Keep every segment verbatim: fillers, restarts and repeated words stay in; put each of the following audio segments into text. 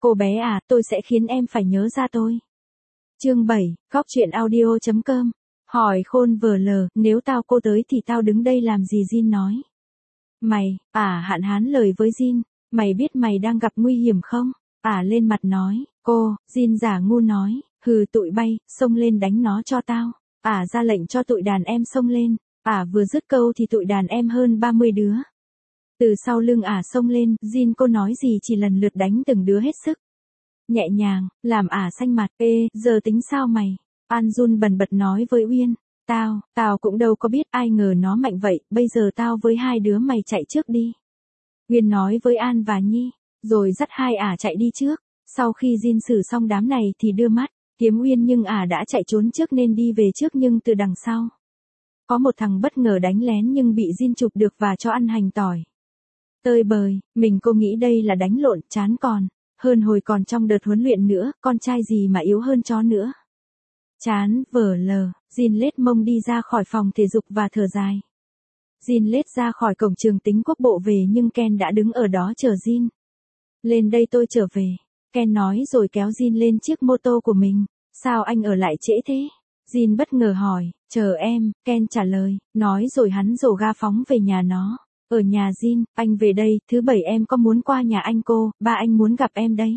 Cô bé à, tôi sẽ khiến em phải nhớ ra tôi. Chương bảy, Góc truyện audio chấm com. Hỏi khôn vờ lờ, nếu tao cô tới thì tao đứng đây làm gì? Jin nói. Mày, à hạn hán lời với Jin, mày biết mày đang gặp nguy hiểm không? À lên mặt nói, cô, Jin giả ngu nói, hừ tụi bay, xông lên đánh nó cho tao. À ra lệnh cho tụi đàn em xông lên. À vừa dứt câu thì tụi đàn em hơn ba mươi đứa. Từ sau lưng ả xông lên, Jin cô nói gì chỉ lần lượt đánh từng đứa hết sức. Nhẹ nhàng, làm ả xanh mặt, ê, giờ tính sao mày? An run bần bật nói với Uyên, tao, tao cũng đâu có biết, ai ngờ nó mạnh vậy, bây giờ tao với hai đứa mày chạy trước đi. Uyên nói với An và Nhi, rồi dắt hai ả chạy đi trước, sau khi Jin xử xong đám này thì đưa mắt, kiếm Uyên nhưng ả đã chạy trốn trước nên đi về trước nhưng từ đằng sau. Có một thằng bất ngờ đánh lén nhưng bị Jin chụp được và cho ăn hành tỏi. Tơi bời, mình cô nghĩ đây là đánh lộn, chán còn, hơn hồi còn trong đợt huấn luyện nữa, con trai gì mà yếu hơn chó nữa. Chán, vờ lờ, Jin lết mông đi ra khỏi phòng thể dục và thở dài. Jin lết ra khỏi cổng trường tính quốc bộ về nhưng Ken đã đứng ở đó chờ Jin. Lên đây tôi trở về, Ken nói rồi kéo Jin lên chiếc mô tô của mình. Sao anh ở lại trễ thế? Jin bất ngờ hỏi, chờ em, Ken trả lời, nói rồi hắn rồ ga phóng về nhà nó. Ở nhà Jin, anh về đây, thứ bảy em có muốn qua nhà anh cô, ba anh muốn gặp em đấy.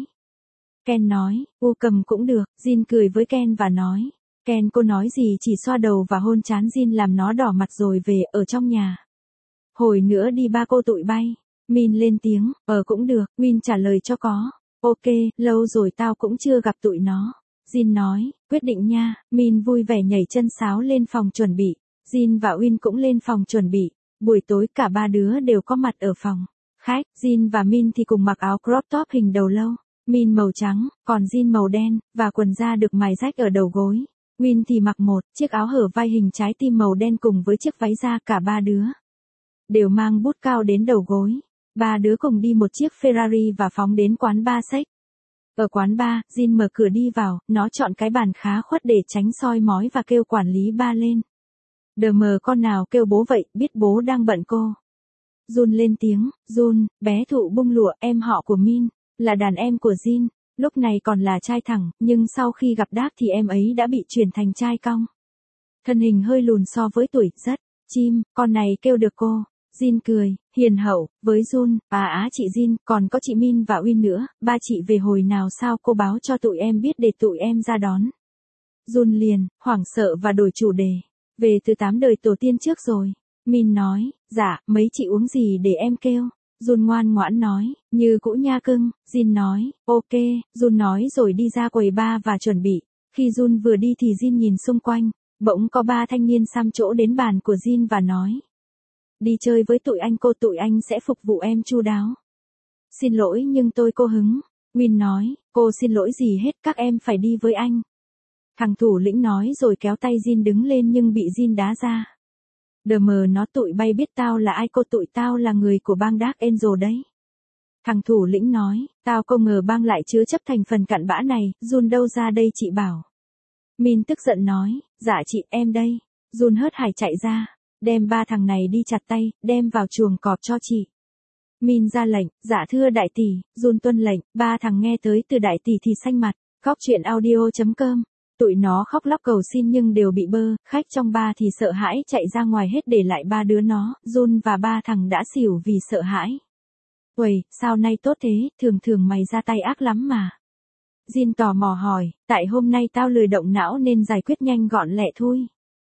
Ken nói, u cầm cũng được, Jin cười với Ken và nói. Ken cô nói gì chỉ xoa đầu và hôn trán Jin làm nó đỏ mặt rồi về, ở trong nhà. Hồi nữa đi ba cô tụi bay. Min lên tiếng, ờ cũng được, Win trả lời cho có. Ok, lâu rồi tao cũng chưa gặp tụi nó. Jin nói, quyết định nha, Min vui vẻ nhảy chân sáo lên phòng chuẩn bị. Jin và Win cũng lên phòng chuẩn bị. Buổi tối cả ba đứa đều có mặt ở phòng khách, Jin và Min thì cùng mặc áo crop top hình đầu lâu, Min màu trắng, còn Jin màu đen, và quần da được mài rách ở đầu gối. Win thì mặc một chiếc áo hở vai hình trái tim màu đen cùng với chiếc váy da, cả ba đứa đều mang bút cao đến đầu gối. Ba đứa cùng đi một chiếc Ferrari và phóng đến quán bar Sex. Ở quán bar, Jin mở cửa đi vào, nó chọn cái bàn khá khuất để tránh soi mói và kêu quản lý bar lên. Đờ mờ con nào kêu bố vậy, biết bố đang bận cô. Jun lên tiếng, Jun, bé thụ bung lụa, em họ của Min, là đàn em của Jin, lúc này còn là trai thẳng, nhưng sau khi gặp Đác thì em ấy đã bị chuyển thành trai cong. Thân hình hơi lùn so với tuổi, rất, chim, con này kêu được cô. Jin cười, hiền hậu, với Jun, à á chị Jin, còn có chị Min và Win nữa, ba chị về hồi nào sao cô báo cho tụi em biết để tụi em ra đón. Jun liền, hoảng sợ và đổi chủ đề. Về từ tám đời tổ tiên trước rồi. Min nói, dạ, mấy chị uống gì để em kêu. Jun ngoan ngoãn nói, như cũ nha cưng. Jin nói, ok, Jun nói rồi đi ra quầy bar và chuẩn bị. Khi Jun vừa đi thì Jin nhìn xung quanh, bỗng có ba thanh niên xăm chỗ đến bàn của Jin và nói. Đi chơi với tụi anh cô, tụi anh sẽ phục vụ em chu đáo. Xin lỗi nhưng tôi cô hứng. Win nói, cô xin lỗi gì hết, các em phải đi với anh. Thằng thủ lĩnh nói rồi kéo tay Jin đứng lên nhưng bị Jin đá ra. Đờ mờ nó tụi bay biết tao là ai cô, tụi tao là người của bang Dark Angel đấy. Thằng thủ lĩnh nói, tao không ngờ bang lại chứa chấp thành phần cặn bã này, Jun đâu ra đây chị bảo. Min tức giận nói, dạ chị, em đây. Jun hớt hải chạy ra, đem ba thằng này đi chặt tay, đem vào chuồng cọp cho chị. Min ra lệnh, dạ thưa đại tỷ, Jun tuân lệnh, ba thằng nghe tới từ đại tỷ thì xanh mặt. Góc truyện audio chấm com. Tụi nó khóc lóc cầu xin nhưng đều bị bơ, khách trong bar thì sợ hãi chạy ra ngoài hết để lại ba đứa nó, Jun và ba thằng đã xỉu vì sợ hãi. Uầy, sao nay tốt thế, thường thường mày ra tay ác lắm mà. Jin tò mò hỏi, tại hôm nay tao lười động não nên giải quyết nhanh gọn lẹ thôi.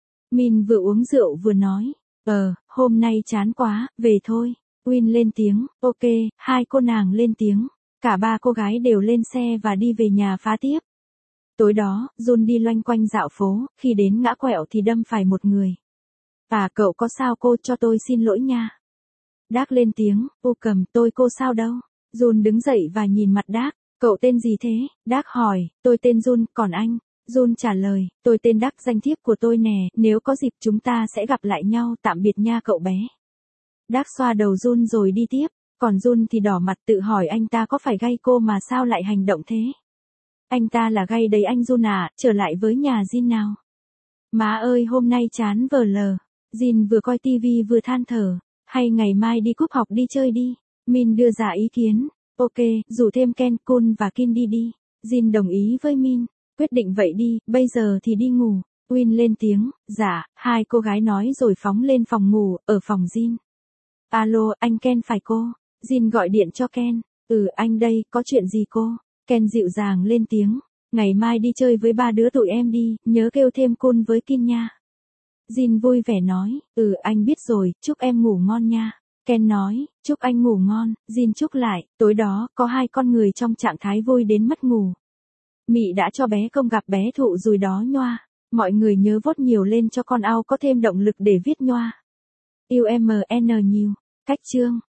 Min vừa uống rượu vừa nói, ờ, hôm nay chán quá, về thôi. Win lên tiếng, ok, hai cô nàng lên tiếng, cả ba cô gái đều lên xe và đi về nhà phá tiếp. Tối đó, Jun đi loanh quanh dạo phố, khi đến ngã quẹo thì đâm phải một người. À cậu có sao cô, cho tôi xin lỗi nha. Đác lên tiếng, ô cầm, tôi cô sao đâu. Jun đứng dậy và nhìn mặt Đác, cậu tên gì thế? Đác hỏi, tôi tên Jun, còn anh? Jun trả lời, tôi tên Đác, danh thiếp của tôi nè, nếu có dịp chúng ta sẽ gặp lại nhau, tạm biệt nha cậu bé. Đác xoa đầu Jun rồi đi tiếp, còn Jun thì đỏ mặt tự hỏi anh ta có phải gay cô mà sao lại hành động thế? Anh ta là gay đấy anh Jun à, trở lại với nhà Jin nào. Má ơi hôm nay chán vờ lờ. Jin vừa coi tivi vừa than thở, hay ngày mai đi cúp học đi chơi đi. Min đưa ra ý kiến, Ok, rủ thêm Ken, Kun và Kin đi đi. Jin đồng ý với Min. Quyết định vậy đi, bây giờ thì đi ngủ. Win lên tiếng, dạ, hai cô gái nói rồi phóng lên phòng ngủ, ở phòng Jin. Alo, anh Ken phải cô? Jin gọi điện cho Ken. Ừ, anh đây, có chuyện gì cô? Ken dịu dàng lên tiếng. Ngày mai đi chơi với ba đứa tụi em đi, nhớ kêu thêm Kun với Kin nha. Jin vui vẻ nói, ừ anh biết rồi, chúc em ngủ ngon nha. Ken nói, chúc anh ngủ ngon, Jin chúc lại, tối đó, có hai con người trong trạng thái vui đến mất ngủ. Mị đã cho bé công gặp bé thụ rồi đó nhoa. Mọi người nhớ vote nhiều lên cho con ao có thêm động lực để viết nhoa. Yêu em en nhiều. Cách chương.